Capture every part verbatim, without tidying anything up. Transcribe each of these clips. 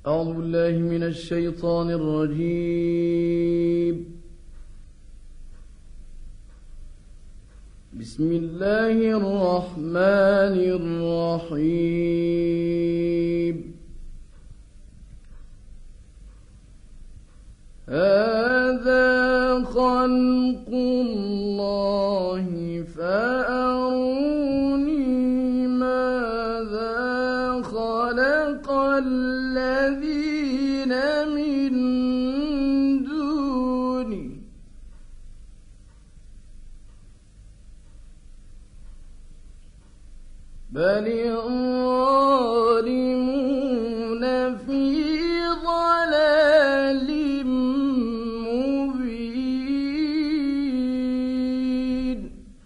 أعوذ بالله من الشيطان الرجيم. بسم الله الرحمن الرحيم. هذا خلق الله فأروني ماذا خلق الذين من دونه بل الظالمون في ضلال مبين.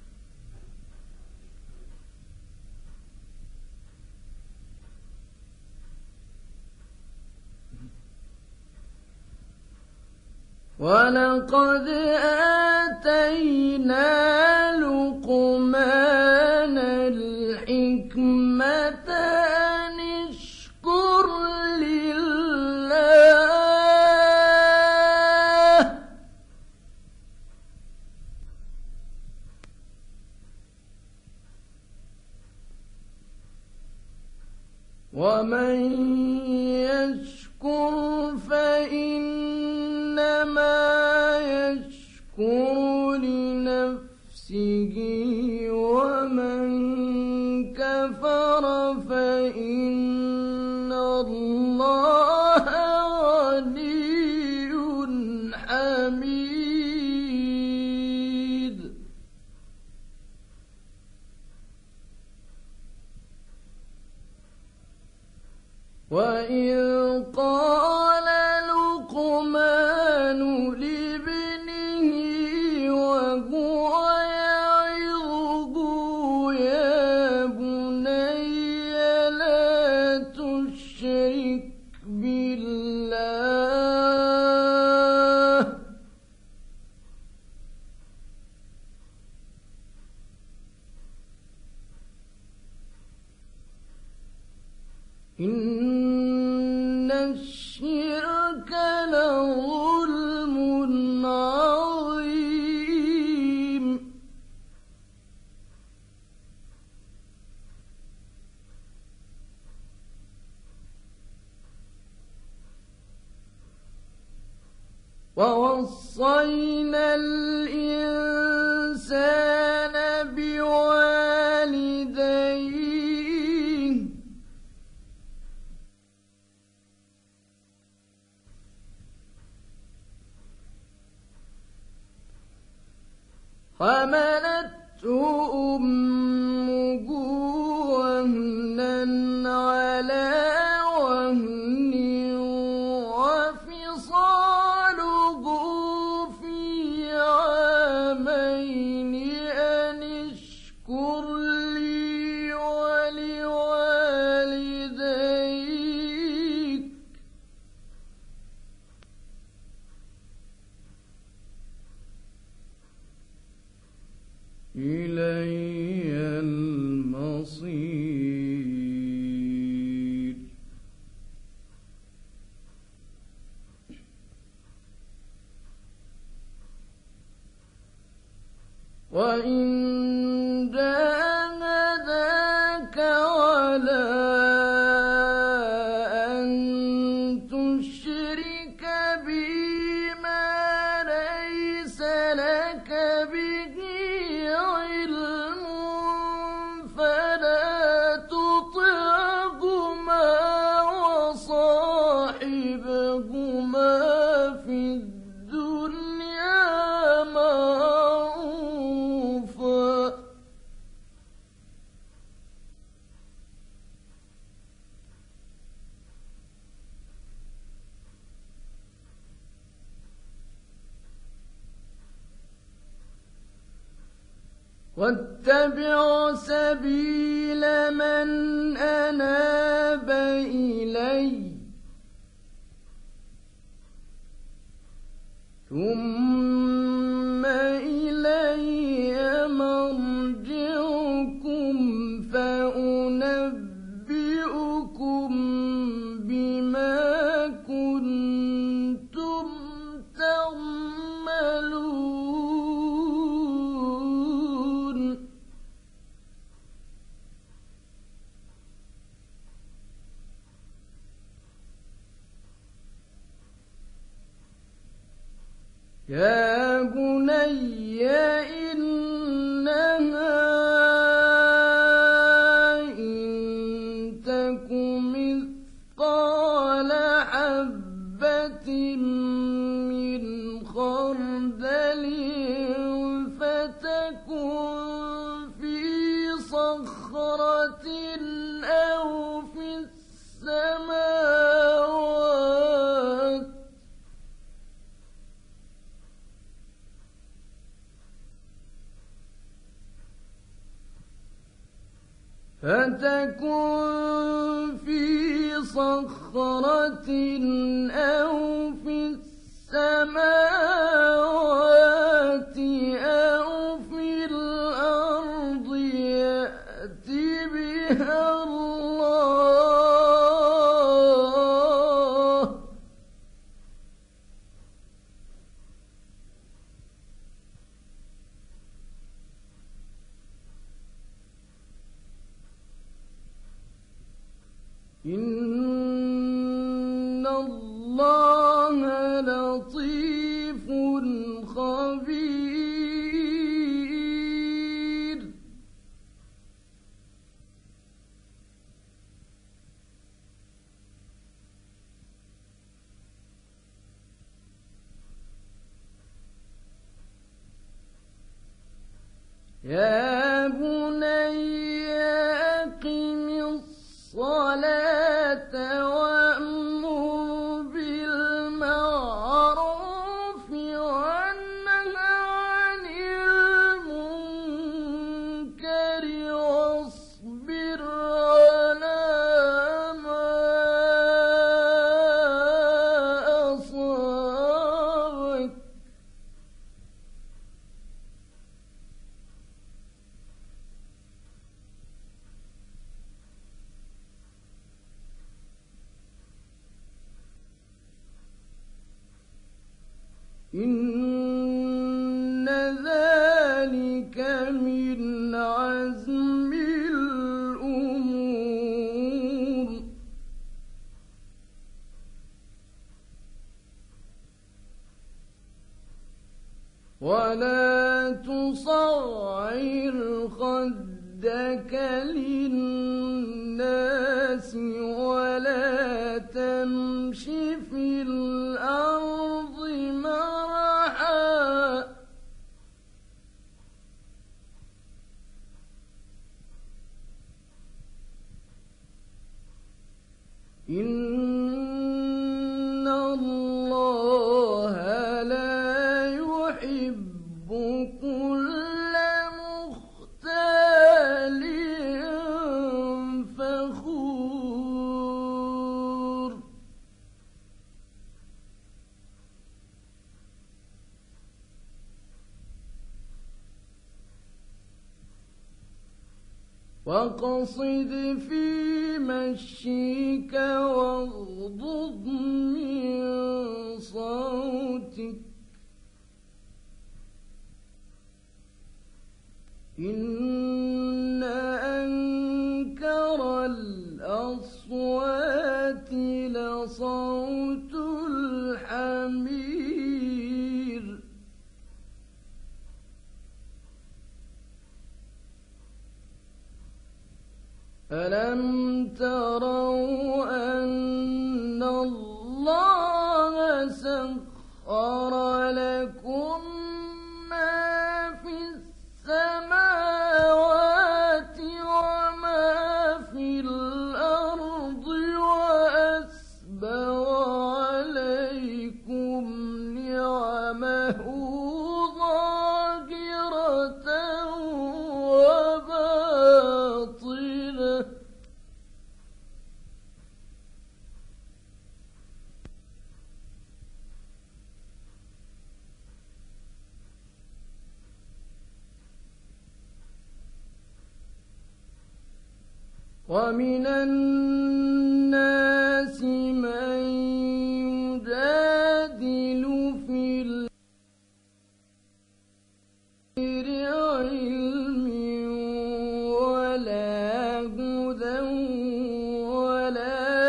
ولقد آتينا لقمان الحكمة أن اشكر لله ومن يشكر فإنما يشكر لنفسه ومن كفر فإن الله غني حميد. وإذ قال لقمان لابنه وهو يعظه يا بني لا تشرك بالله إن الشرك لظلم عظيم. ووصينا الإنسان بوالديه حملته أمه وهنا على وهن وفصاله في عامين أن اشكر لي ولوالديك إلي المصير. وإن جاهداك على أن تشرك بي ما ليس لك به علم فلا تطعهما وصاحبهما في الدنيا معروفا واتبع سبيل من أناب إلي ثم إلي مرجعكم فأنبئكم بما بني إنها إن تك مثقال حبة من خردل فتكن في صخرة أو في السماوات فتكن في صخرة أو في السماوات أو في الأرض يأت بها الله إن الله لطيف خبير يا بني أقم الصلاة وأمر بالمعروف وانه عن المنكر واصبر على ما أصابك إن ذلك من عزم الأمور ولا تصعر خدك للناس ولا تمش في الأرض مرحا إن الله لا يحب كل مختال فخور واقصد في مشيك واغضض من صوتك إن أنكر الأصوات لصوت الحمير ألم تروا أن الله سخر لكم ما في السماوات وما في الأرض وأسبغ عليكم نعمه ظاهرة وباطنة ومن الناس من يجادل في غير علم ولا هدى ولا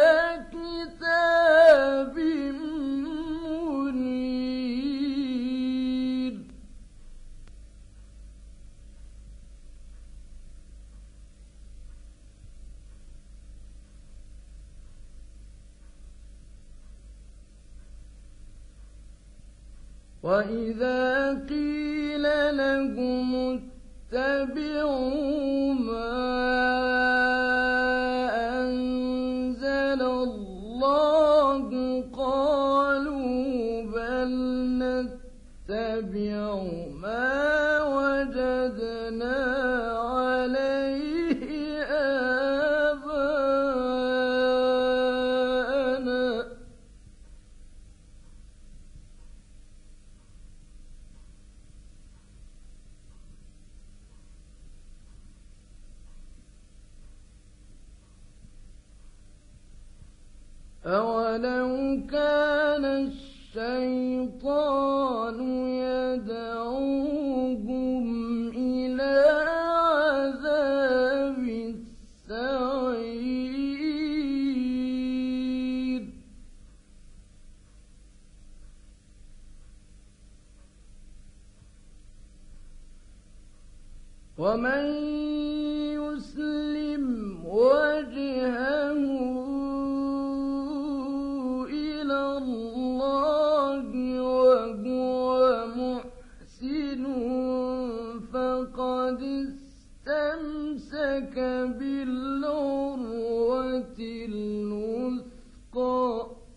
كتاب منير وإذا قيل لهم اتبعوا ما أنزل الله قالوا بل نتبع ما وجدنا عليه آباءنا أولو كان الشيطان يدعوهم إلى عذاب السعير ومن يسلم وجهه فقد استمسك بالعروة الوثقى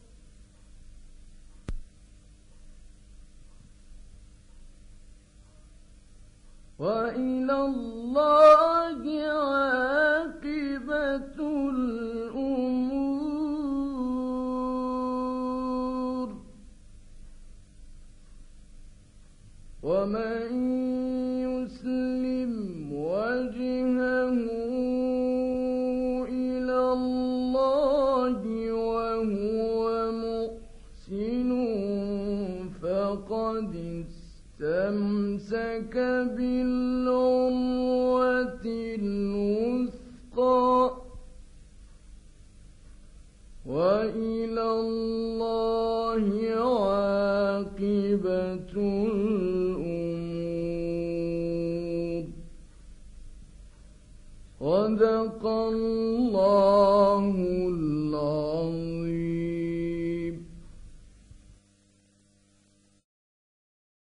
وإلى الله عاقبة الأمور ومن يسلم وجهه إلى الله وهو محسن فقد استمسك بالعروة الوثقى وإلى الله عاقبة الأمور